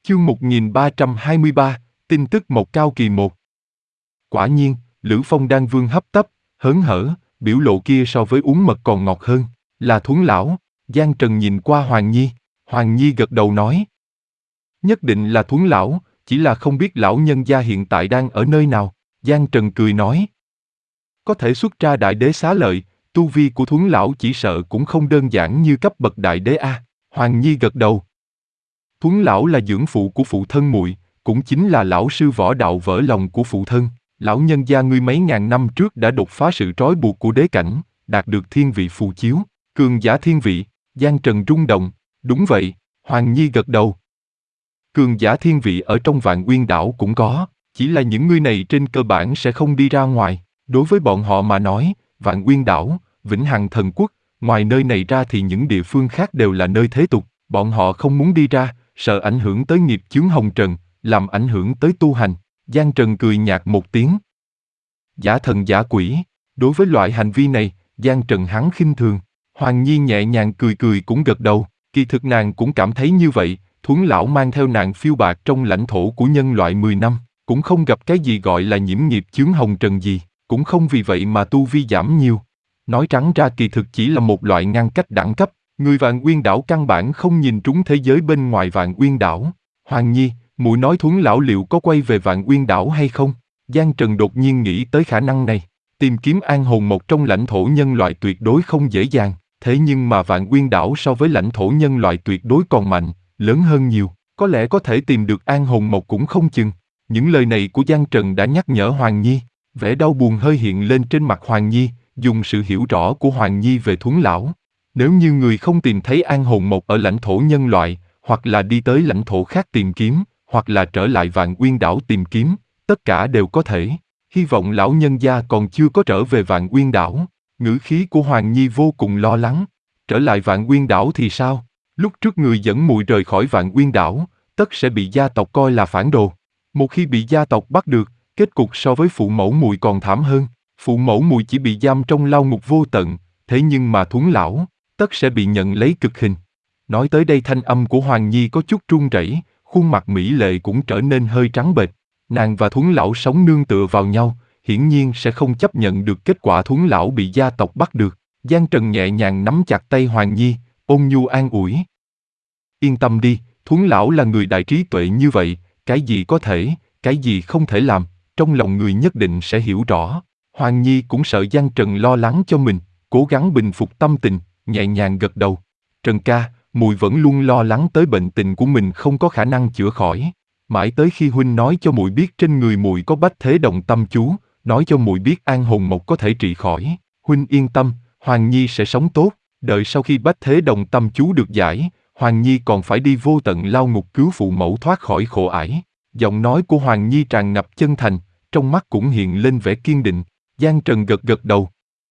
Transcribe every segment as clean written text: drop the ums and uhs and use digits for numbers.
Chương 1323, tin tức Mộc Cao Kỳ 1. Quả nhiên, Lữ Phong Đan Vương hấp tấp, hớn hở, biểu lộ kia so với uống mật còn ngọt hơn. Là Thuấn lão. Giang Trần nhìn qua Hoàng Nhi. Hoàng Nhi gật đầu nói. Nhất định là Thuấn lão, chỉ là không biết lão nhân gia hiện tại đang ở nơi nào. Giang Trần cười nói. Có thể xuất ra đại đế xá lợi, tu vi của Thuấn lão chỉ sợ cũng không đơn giản như cấp bậc đại đế a. Hoàng Nhi gật đầu. Thuấn lão là dưỡng phụ của phụ thân muội, cũng chính là lão sư võ đạo vỡ lòng của phụ thân. Lão nhân gia ngươi mấy ngàn năm trước đã đột phá sự trói buộc của đế cảnh, đạt được thiên vị phù chiếu, cường giả thiên vị. Giang Trần rung động. Đúng vậy. Hoàng Nhi gật đầu. Cường giả thiên vị ở trong Vạn Uyên đảo cũng có, chỉ là những người này trên cơ bản sẽ không đi ra ngoài. Đối với bọn họ mà nói, Vạn Uyên đảo, Vĩnh Hằng Thần Quốc, ngoài nơi này ra thì những địa phương khác đều là nơi thế tục. Bọn họ không muốn đi ra, sợ ảnh hưởng tới nghiệp chướng hồng trần, làm ảnh hưởng tới tu hành. Giang Trần cười nhạt một tiếng. Giả thần giả quỷ. Đối với loại hành vi này, Giang Trần hắn khinh thường. Hoàng Nhi nhẹ nhàng cười cười cũng gật đầu. Kỳ thực nàng cũng cảm thấy như vậy. Thuấn lão mang theo nàng phiêu bạt trong lãnh thổ của nhân loại 10 năm, cũng không gặp cái gì gọi là nhiễm nghiệp chướng hồng trần gì, cũng không vì vậy mà tu vi giảm nhiều. Nói trắng ra kỳ thực chỉ là một loại ngăn cách đẳng cấp. Người Vạn Uyên đảo căn bản không nhìn trúng thế giới bên ngoài Vạn Uyên đảo. Hoàng Nhi, muội nói Thuấn lão liệu có quay về Vạn Uyên đảo hay không? Giang Trần đột nhiên nghĩ tới khả năng này. Tìm kiếm an hồn một trong lãnh thổ nhân loại tuyệt đối không dễ dàng. Thế nhưng mà Vạn Uyên đảo so với lãnh thổ nhân loại tuyệt đối còn mạnh, lớn hơn nhiều. Có lẽ có thể tìm được an hồn một cũng không chừng. Những lời này của Giang Trần đã nhắc nhở Hoàng Nhi. Vẻ đau buồn hơi hiện lên trên mặt Hoàng Nhi, dùng sự hiểu rõ của Hoàng Nhi về Thuấn lão. Nếu như người không tìm thấy an hồn một ở lãnh thổ nhân loại, hoặc là đi tới lãnh thổ khác tìm kiếm, hoặc là trở lại Vạn Uyên đảo tìm kiếm, tất cả đều có thể. Hy vọng lão nhân gia còn chưa có trở về Vạn Uyên đảo. Ngữ khí của Hoàng Nhi vô cùng lo lắng. Trở lại Vạn Uyên đảo thì sao? Lúc trước người dẫn muội rời khỏi Vạn Uyên đảo, tất sẽ bị gia tộc coi là phản đồ. Một khi bị gia tộc bắt được, kết cục so với phụ mẫu muội còn thảm hơn. Phụ mẫu muội chỉ bị giam trong lao ngục vô tận, thế nhưng mà Thuấn lão tất sẽ bị nhận lấy cực hình. Nói tới đây thanh âm của Hoàng Nhi có chút run rẩy, khuôn mặt mỹ lệ cũng trở nên hơi trắng bệch. Nàng và Thuấn lão sống nương tựa vào nhau, hiển nhiên sẽ không chấp nhận được kết quả Thuấn lão bị gia tộc bắt được. Giang Trần nhẹ nhàng nắm chặt tay Hoàng Nhi, ôn nhu an ủi. Yên tâm đi, Thuấn lão là người đại trí tuệ như vậy, cái gì có thể, cái gì không thể làm, trong lòng người nhất định sẽ hiểu rõ. Hoàng Nhi cũng sợ Giang Trần lo lắng cho mình, cố gắng bình phục tâm tình, nhẹ nhàng gật đầu. Trần ca, muội vẫn luôn lo lắng tới bệnh tình của mình không có khả năng chữa khỏi. Mãi tới khi huynh nói cho muội biết trên người muội có Bách Thế Đồng Tâm chú, nói cho muội biết an hồn một có thể trị khỏi. Huynh yên tâm, Hoàng Nhi sẽ sống tốt. Đợi sau khi Bách Thế Đồng Tâm chú được giải, Hoàng Nhi còn phải đi vô tận lao ngục cứu phụ mẫu thoát khỏi khổ ải. Giọng nói của Hoàng Nhi tràn ngập chân thành, trong mắt cũng hiện lên vẻ kiên định. Giang Trần gật gật đầu.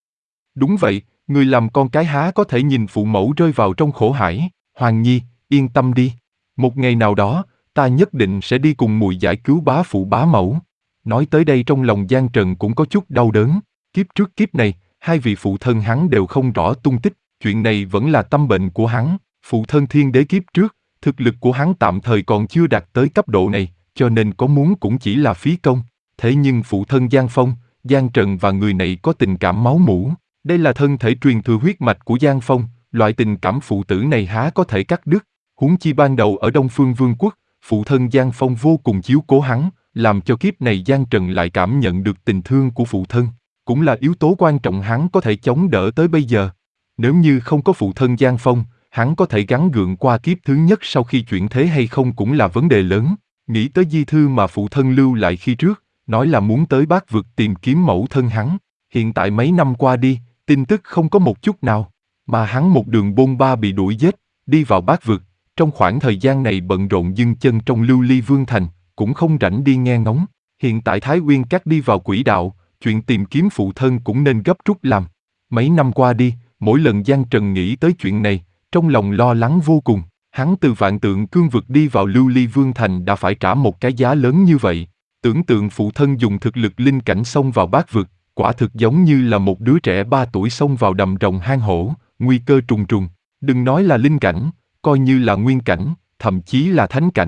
Đúng vậy, người làm con cái há có thể nhìn phụ mẫu rơi vào trong khổ hải. Hoàng Nhi, yên tâm đi. Một ngày nào đó, ta nhất định sẽ đi cùng muội giải cứu bá phụ bá mẫu. Nói tới đây trong lòng Giang Trần cũng có chút đau đớn. Kiếp trước kiếp này, hai vị phụ thân hắn đều không rõ tung tích. Chuyện này vẫn là tâm bệnh của hắn. Phụ thân thiên đế kiếp trước, thực lực của hắn tạm thời còn chưa đạt tới cấp độ này, cho nên có muốn cũng chỉ là phí công. Thế nhưng phụ thân Giang Phong, Giang Trần và người này có tình cảm máu mủ. Đây là thân thể truyền thừa huyết mạch của Giang Phong, loại tình cảm phụ tử này há có thể cắt đứt. Huống chi ban đầu ở Đông Phương Vương quốc, phụ thân Giang Phong vô cùng chiếu cố hắn, làm cho kiếp này Giang Trần lại cảm nhận được tình thương của phụ thân. Cũng là yếu tố quan trọng hắn có thể chống đỡ tới bây giờ. Nếu như không có phụ thân Giang Phong, hắn có thể gắng gượng qua kiếp thứ nhất sau khi chuyển thế hay không cũng là vấn đề lớn. Nghĩ tới di thư mà phụ thân lưu lại khi trước, nói là muốn tới Bát Vực tìm kiếm mẫu thân hắn. Hiện tại mấy năm qua đi, tin tức không có một chút nào, mà hắn một đường bôn ba bị đuổi giết, đi vào Bát Vực. Trong khoảng thời gian này bận rộn dưng chân trong Lưu Ly Vương Thành, cũng không rảnh đi nghe ngóng. Hiện tại Thái Uyên Các đi vào quỹ đạo, chuyện tìm kiếm phụ thân cũng nên gấp rút làm. Mấy năm qua đi, mỗi lần Giang Trần nghĩ tới chuyện này, trong lòng lo lắng vô cùng. Hắn từ Vạn Tượng Cương Vực đi vào Lưu Ly Vương Thành đã phải trả một cái giá lớn như vậy. Tưởng tượng phụ thân dùng thực lực linh cảnh xông vào Bát Vực, quả thực giống như là một đứa trẻ 3 tuổi xông vào đầm rồng hang hổ, nguy cơ trùng trùng. Đừng nói là linh cảnh, coi như là nguyên cảnh, thậm chí là thánh cảnh,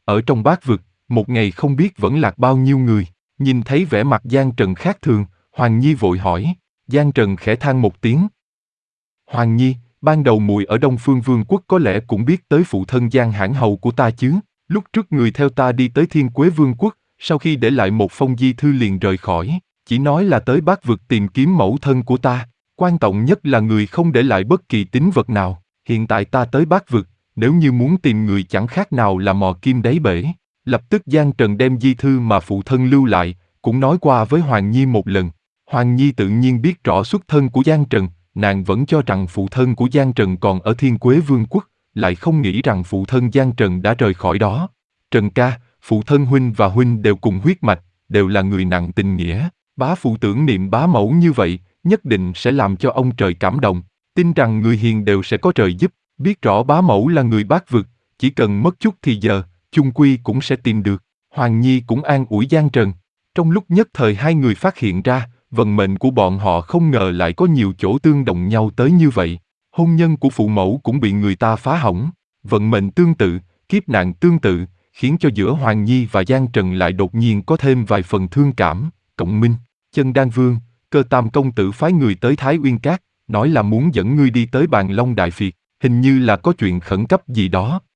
Ở trong Bát Vực, một ngày không biết vẫn lạc bao nhiêu người. Nhìn thấy vẻ mặt Giang Trần khác thường, Hoàng Nhi vội hỏi. Giang Trần khẽ than một tiếng. Hoàng Nhi, ban đầu muội ở Đông Phương Vương quốc có lẽ cũng biết tới phụ thân Giang Hãn Hầu của ta chứ. Lúc trước người theo ta đi tới Thiên Quế Vương quốc, sau khi để lại một phong di thư liền rời khỏi, chỉ nói là tới Bát Vực tìm kiếm mẫu thân của ta. Quan trọng nhất là người không để lại bất kỳ tín vật nào. Hiện tại ta tới Bát Vực, nếu như muốn tìm người chẳng khác nào là mò kim đáy bể. Lập tức Giang Trần đem di thư mà phụ thân lưu lại, cũng nói qua với Hoàng Nhi một lần. Hoàng Nhi tự nhiên biết rõ xuất thân của Giang Trần, nàng vẫn cho rằng phụ thân của Giang Trần còn ở Thiên Quế Vương quốc, lại không nghĩ rằng phụ thân Giang Trần đã rời khỏi đó. Trần ca, phụ thân huynh và huynh đều cùng huyết mạch, đều là người nặng tình nghĩa. Bá phụ tưởng niệm bá mẫu như vậy, nhất định sẽ làm cho ông trời cảm động, tin rằng người hiền đều sẽ có trời giúp. Biết rõ bá mẫu là người Bát Vực, chỉ cần mất chút thì giờ, chung quy cũng sẽ tìm được. Hoàng Nhi cũng an ủi Giang Trần. Trong lúc nhất thời hai người phát hiện ra, vận mệnh của bọn họ không ngờ lại có nhiều chỗ tương đồng nhau tới như vậy. Hôn nhân của phụ mẫu cũng bị người ta phá hỏng. Vận mệnh tương tự, kiếp nạn tương tự, khiến cho giữa Hoàng Nhi và Giang Trần lại đột nhiên có thêm vài phần thương cảm. Cộng minh, Chân Đan Vương, Cơ Tam công tử phái người tới Thái Uyên Cát, nói là muốn dẫn ngươi đi tới Bàn Long Đại Việt, hình như là có chuyện khẩn cấp gì đó.